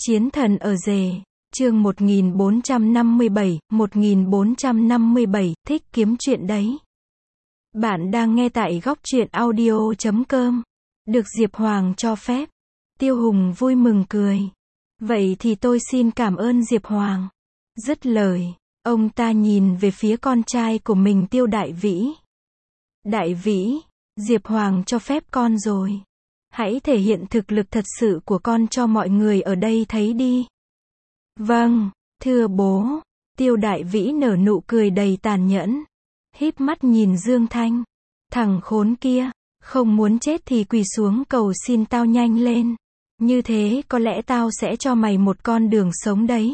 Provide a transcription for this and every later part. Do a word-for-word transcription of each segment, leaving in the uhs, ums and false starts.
Chiến thần ở rể, chương một nghìn bốn trăm năm mươi bảy, một nghìn bốn trăm năm mươi bảy, thích kiếm chuyện đấy. Bạn đang nghe tại góc truyện audio chấm com. Được Diệp Hoàng cho phép. Tiêu Hùng vui mừng cười. Vậy thì tôi xin cảm ơn Diệp Hoàng. Dứt lời, ông ta nhìn về phía con trai của mình Tiêu Đại Vĩ. Đại Vĩ, Diệp Hoàng cho phép con rồi. Hãy thể hiện thực lực thật sự của con cho mọi người ở đây thấy đi. Vâng, thưa bố. Tiêu Đại Vĩ nở nụ cười đầy tàn nhẫn. Híp mắt nhìn Dương Thanh. Thằng khốn kia, không muốn chết thì quỳ xuống cầu xin tao nhanh lên. Như thế có lẽ tao sẽ cho mày một con đường sống đấy.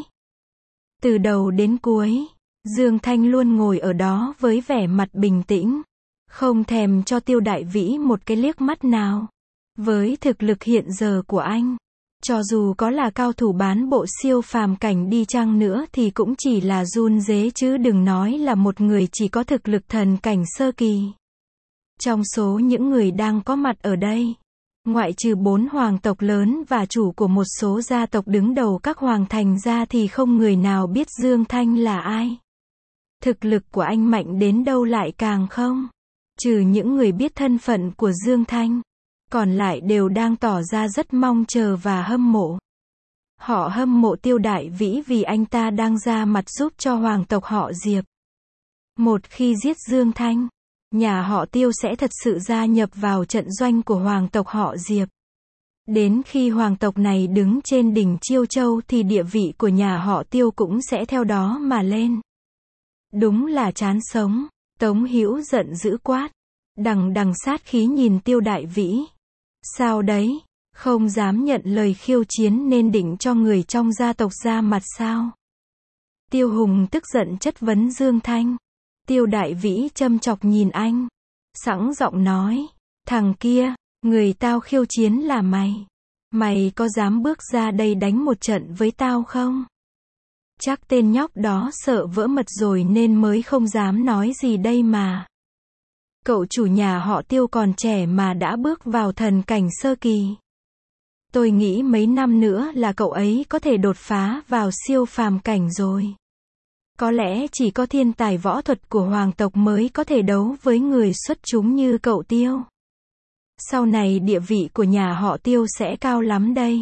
Từ đầu đến cuối, Dương Thanh luôn ngồi ở đó với vẻ mặt bình tĩnh. Không thèm cho Tiêu Đại Vĩ một cái liếc mắt nào. Với thực lực hiện giờ của anh, cho dù có là cao thủ bán bộ siêu phàm cảnh đi chăng nữa thì cũng chỉ là run rế chứ đừng nói là một người chỉ có thực lực thần cảnh sơ kỳ. Trong số những người đang có mặt ở đây, ngoại trừ bốn hoàng tộc lớn và chủ của một số gia tộc đứng đầu các hoàng thành ra thì không người nào biết Dương Thanh là ai. Thực lực của anh mạnh đến đâu lại càng không. Trừ những người biết thân phận của Dương Thanh, còn lại đều đang tỏ ra rất mong chờ và hâm mộ. Họ hâm mộ Tiêu Đại Vĩ vì anh ta đang ra mặt giúp cho hoàng tộc họ Diệp. Một khi giết Dương Thanh, nhà họ Tiêu sẽ thật sự gia nhập vào trận doanh của hoàng tộc họ Diệp. Đến khi hoàng tộc này đứng trên đỉnh Chiêu Châu thì địa vị của nhà họ Tiêu cũng sẽ theo đó mà lên. Đúng là chán sống. Tống Hữu giận dữ quát. Đằng đằng sát khí nhìn Tiêu Đại Vĩ. Sao đấy, không dám nhận lời khiêu chiến nên định cho người trong gia tộc ra mặt sao? Tiêu Hùng tức giận chất vấn Dương Thanh. Tiêu Đại Vĩ châm chọc nhìn anh. Sẵn giọng nói, thằng kia, người tao khiêu chiến là mày. Mày có dám bước ra đây đánh một trận với tao không? Chắc tên nhóc đó sợ vỡ mật rồi nên mới không dám nói gì đây mà. Cậu chủ nhà họ Tiêu còn trẻ mà đã bước vào thần cảnh sơ kỳ. Tôi nghĩ mấy năm nữa là cậu ấy có thể đột phá vào siêu phàm cảnh rồi. Có lẽ chỉ có thiên tài võ thuật của hoàng tộc mới có thể đấu với người xuất chúng như cậu Tiêu. Sau này địa vị của nhà họ Tiêu sẽ cao lắm đây.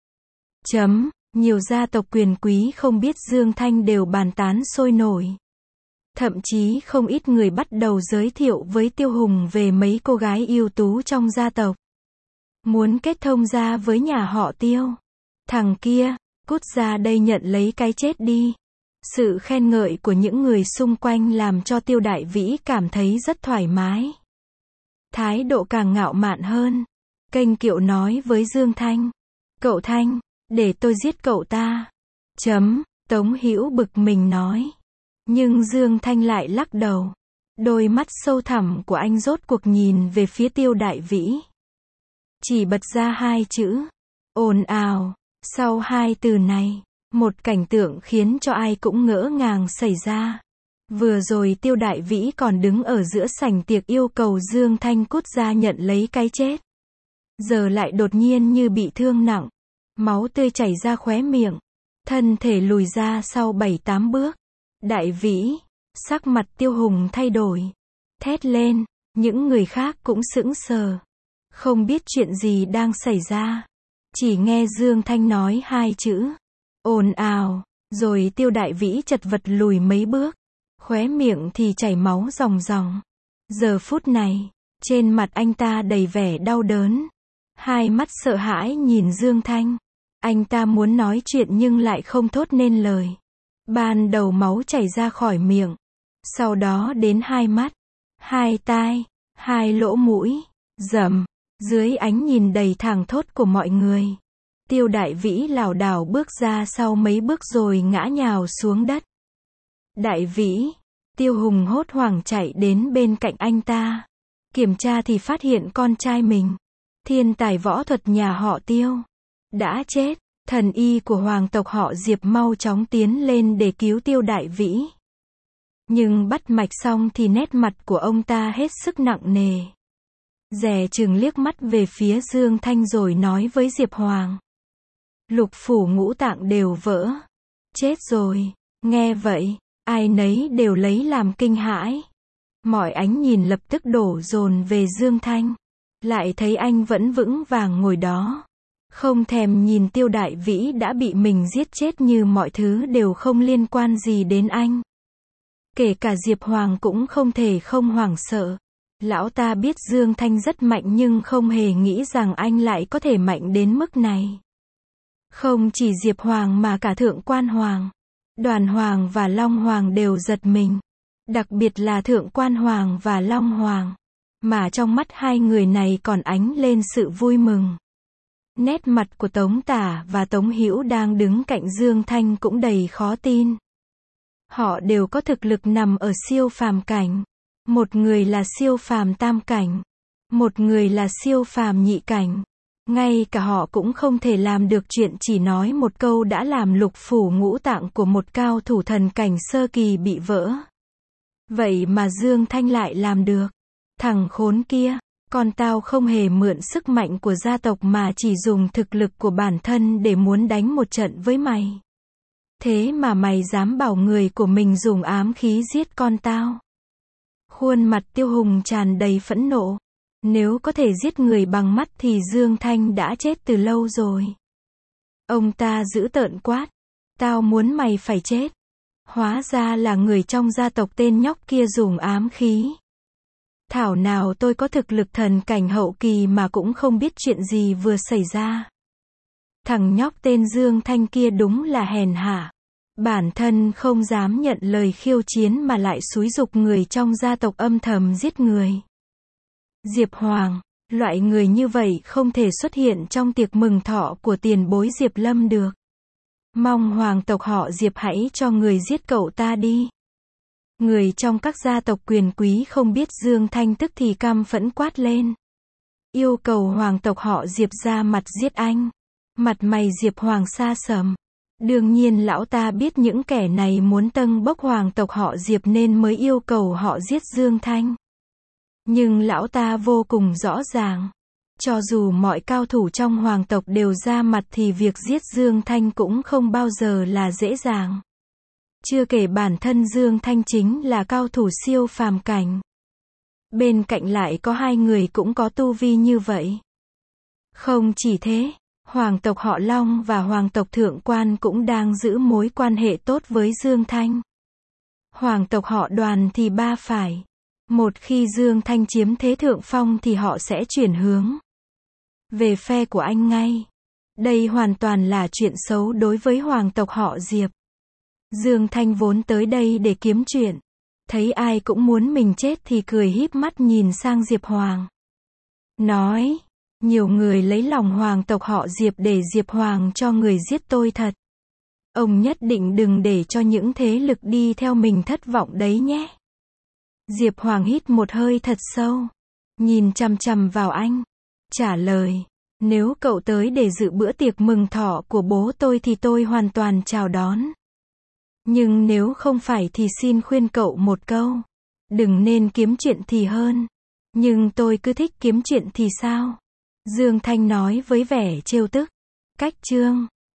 Chấm, nhiều gia tộc quyền quý không biết Dương Thanh đều bàn tán sôi nổi. Thậm chí không ít người bắt đầu giới thiệu với Tiêu Hùng về mấy cô gái ưu tú trong gia tộc. Muốn kết thông gia với nhà họ Tiêu. Thằng kia, cút ra đây nhận lấy cái chết đi. Sự khen ngợi của những người xung quanh làm cho Tiêu Đại Vĩ cảm thấy rất thoải mái. Thái độ càng ngạo mạn hơn. Kênh kiệu nói với Dương Thanh. Cậu Thanh, để tôi giết cậu ta. Chấm, Tống Hữu bực mình nói. Nhưng Dương Thanh lại lắc đầu. Đôi mắt sâu thẳm của anh rốt cuộc nhìn về phía Tiêu Đại Vĩ. Chỉ bật ra hai chữ. Ồn ào. Sau hai từ này, một cảnh tượng khiến cho ai cũng ngỡ ngàng xảy ra. Vừa rồi Tiêu Đại Vĩ còn đứng ở giữa sảnh tiệc yêu cầu Dương Thanh cút ra nhận lấy cái chết. Giờ lại đột nhiên như bị thương nặng. Máu tươi chảy ra khóe miệng. Thân thể lùi ra sau bảy tám bước. Đại Vĩ, sắc mặt Tiêu Hùng thay đổi. Thét lên, những người khác cũng sững sờ. Không biết chuyện gì đang xảy ra. Chỉ nghe Dương Thanh nói hai chữ. Ồn ào, rồi Tiêu Đại Vĩ chật vật lùi mấy bước. Khóe miệng thì chảy máu ròng ròng. Giờ phút này, trên mặt anh ta đầy vẻ đau đớn. Hai mắt sợ hãi nhìn Dương Thanh. Anh ta muốn nói chuyện nhưng lại không thốt nên lời. Ban đầu máu chảy ra khỏi miệng. Sau đó đến hai mắt, hai tai, hai lỗ mũi. Rầm, dưới ánh nhìn đầy thảng thốt của mọi người. Tiêu Đại Vĩ lảo đảo bước ra sau mấy bước rồi ngã nhào xuống đất. Đại Vĩ, Tiêu Hùng hốt hoảng chạy đến bên cạnh anh ta. Kiểm tra thì phát hiện con trai mình, thiên tài võ thuật nhà họ Tiêu, đã chết. Thần y của hoàng tộc họ Diệp mau chóng tiến lên để cứu Tiêu Đại Vĩ. Nhưng bắt mạch xong thì nét mặt của ông ta hết sức nặng nề. Dè chừng liếc mắt về phía Dương Thanh rồi nói với Diệp Hoàng. Lục phủ ngũ tạng đều vỡ. Chết rồi. Nghe vậy, ai nấy đều lấy làm kinh hãi. Mọi ánh nhìn lập tức đổ dồn về Dương Thanh. Lại thấy anh vẫn vững vàng ngồi đó. Không thèm nhìn Tiêu Đại Vĩ đã bị mình giết chết như mọi thứ đều không liên quan gì đến anh. Kể cả Diệp Hoàng cũng không thể không hoảng sợ. Lão ta biết Dương Thanh rất mạnh nhưng không hề nghĩ rằng anh lại có thể mạnh đến mức này. Không chỉ Diệp Hoàng mà cả Thượng Quan Hoàng, Đoàn Hoàng và Long Hoàng đều giật mình. Đặc biệt là Thượng Quan Hoàng và Long Hoàng. Mà trong mắt hai người này còn ánh lên sự vui mừng. Nét mặt của Tống Tả và Tống Hữu đang đứng cạnh Dương Thanh cũng đầy khó tin. Họ đều có thực lực nằm ở siêu phàm cảnh. Một người là siêu phàm tam cảnh. Một người là siêu phàm nhị cảnh. Ngay cả họ cũng không thể làm được chuyện chỉ nói một câu đã làm lục phủ ngũ tạng của một cao thủ thần cảnh sơ kỳ bị vỡ. Vậy mà Dương Thanh lại làm được. Thằng khốn kia, con tao không hề mượn sức mạnh của gia tộc mà chỉ dùng thực lực của bản thân để muốn đánh một trận với mày. Thế mà mày dám bảo người của mình dùng ám khí giết con tao. Khuôn mặt Tiêu Hùng tràn đầy phẫn nộ. Nếu có thể giết người bằng mắt thì Dương Thanh đã chết từ lâu rồi. Ông ta dữ tợn quát. Tao muốn mày phải chết. Hóa ra là người trong gia tộc tên nhóc kia dùng ám khí. Thảo nào tôi có thực lực thần cảnh hậu kỳ mà cũng không biết chuyện gì vừa xảy ra. Thằng nhóc tên Dương Thanh kia đúng là hèn hạ. Bản thân không dám nhận lời khiêu chiến mà lại xúi giục người trong gia tộc âm thầm giết người. Diệp Hoàng, loại người như vậy không thể xuất hiện trong tiệc mừng thọ của tiền bối Diệp Lâm được. Mong hoàng tộc họ Diệp hãy cho người giết cậu ta đi. Người trong các gia tộc quyền quý không biết Dương Thanh tức thì căm phẫn quát lên. Yêu cầu hoàng tộc họ Diệp ra mặt giết anh. Mặt mày Diệp Hoàng sa sầm. Đương nhiên lão ta biết những kẻ này muốn tâng bốc hoàng tộc họ Diệp nên mới yêu cầu họ giết Dương Thanh. Nhưng lão ta vô cùng rõ ràng. Cho dù mọi cao thủ trong hoàng tộc đều ra mặt thì việc giết Dương Thanh cũng không bao giờ là dễ dàng. Chưa kể bản thân Dương Thanh chính là cao thủ siêu phàm cảnh. Bên cạnh lại có hai người cũng có tu vi như vậy. Không chỉ thế, hoàng tộc họ Long và hoàng tộc Thượng Quan cũng đang giữ mối quan hệ tốt với Dương Thanh. Hoàng tộc họ Đoàn thì ba phải. Một khi Dương Thanh chiếm thế thượng phong thì họ sẽ chuyển hướng về phe của anh ngay. Đây hoàn toàn là chuyện xấu đối với hoàng tộc họ Diệp. Dương Thanh vốn tới đây để kiếm chuyện. Thấy ai cũng muốn mình chết thì cười híp mắt nhìn sang Diệp Hoàng. Nói, nhiều người lấy lòng hoàng tộc họ Diệp để Diệp Hoàng cho người giết tôi thật. Ông nhất định đừng để cho những thế lực đi theo mình thất vọng đấy nhé. Diệp Hoàng hít một hơi thật sâu. Nhìn chằm chằm vào anh. Trả lời, nếu cậu tới để dự bữa tiệc mừng thọ của bố tôi thì tôi hoàn toàn chào đón. Nhưng nếu không phải thì xin khuyên cậu một câu. Đừng nên kiếm chuyện thì hơn. Nhưng tôi cứ thích kiếm chuyện thì sao? Dương Thanh nói với vẻ trêu tức. Cách chương